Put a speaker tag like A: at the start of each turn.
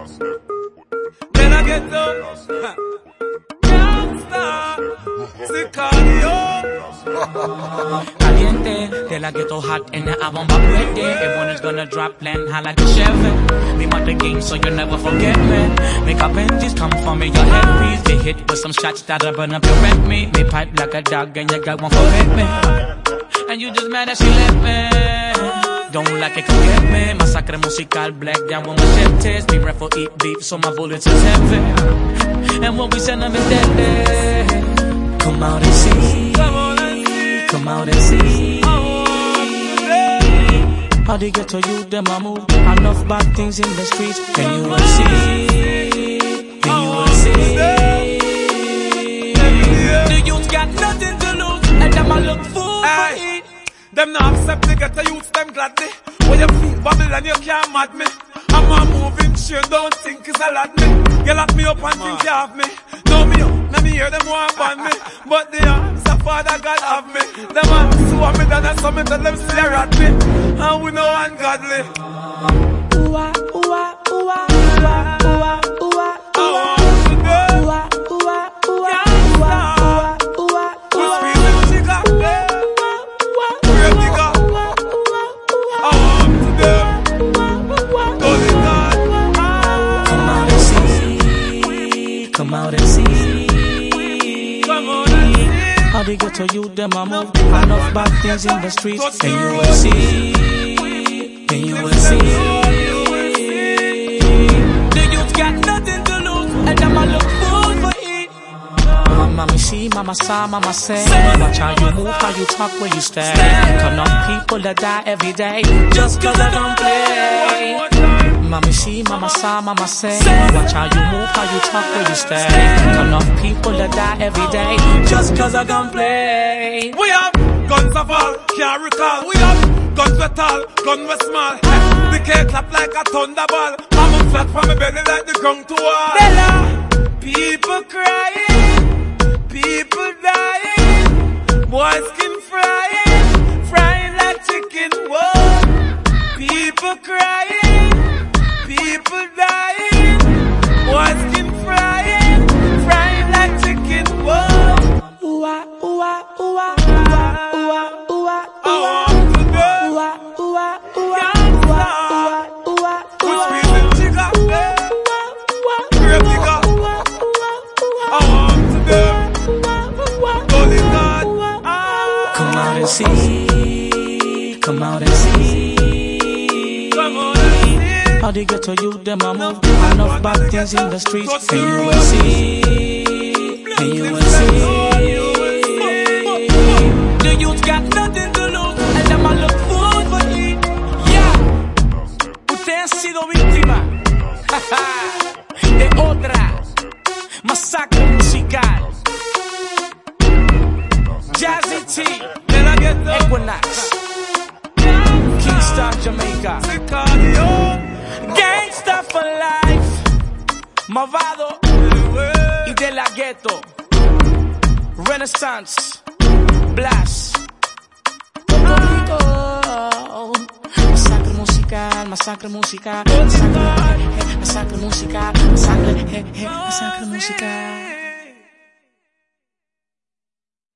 A: Then I get up.
B: Caliente, de la ghetto hot in the album ready. Everyone is gonna drop land high like a Chevy. Me want the game so you'll never forget me. Make up Benjis come for me, your headpiece. Get hit with some shots that'll burn up your rent me. Me pipe like a dog and you got one for hit me. And you just mad that she left me. Don't like it, come get me. Masacre musical, black down with machetes. Be ref for eat beef, so my bullets is heavy. And what we send them is deadly. Come out and see, come out and see. How they get to you, them I move. Enough bad things in the streets, and you will see, and you will see. The youth got nothing to lose, and them I look fool for it.
A: Them not accept they get the youth, them gladly. When you feel Babylon, you can't mad me. I'm a moving chain, don't think it's a lot me. You lock me up and think you have me. Know me up, let me hear them want ban me. But the arms of Father God have me. Them arms who have me done and some tell them stare at me. And we know ungodly.
B: Ooh-ah, ooh-ah, ooh-ah, ooh-ah, ooh-ah, ooh-ah. Come out and see.
A: Come on and see.
B: How they get to you, them I move. Enough bad things in the streets, and you will see. And you will see. The youth got nothing to lose, and them I look food for it. Mama see, mama saw, mama say. Watch how you move, how you talk, where you stay. Enough people that die every day, just cause I don't play. Mama see, mama saw, mama say. Watch how you move, how you talk, where you stay. Enough people that die every day, just cause I don't play.
A: We have guns of all, can't recall. We have guns with tall, guns with small. The cake clap like a thunderball. I'm flat from my belly like the ground to wall.
B: Bella, people crying, people dying, boys skin frying, frying like chicken. Whoa, people crying, people dying, boys skin frying, frying like chicken. Whoa, ooh-ah, ooh-ah, ooh-ah, ooh-ah, ooh-ah, ooh-ah. See, come out and see.
A: Come on and see.
B: How they get to you, them I move. Enough bad things in the streets, and you will see. And you will see. The youth got nothing to lose, and them I look food for it. Yeah, usted ha sido víctima de otra masacre musical. Jazzy T, Equinox, Kingstar, Jamaica, Gangsta for Life, Mavado y De La Ghetto, Renaissance, Blast, Puerto Rico. Masacre musical, masacre musical, masacre musical, masacre musical.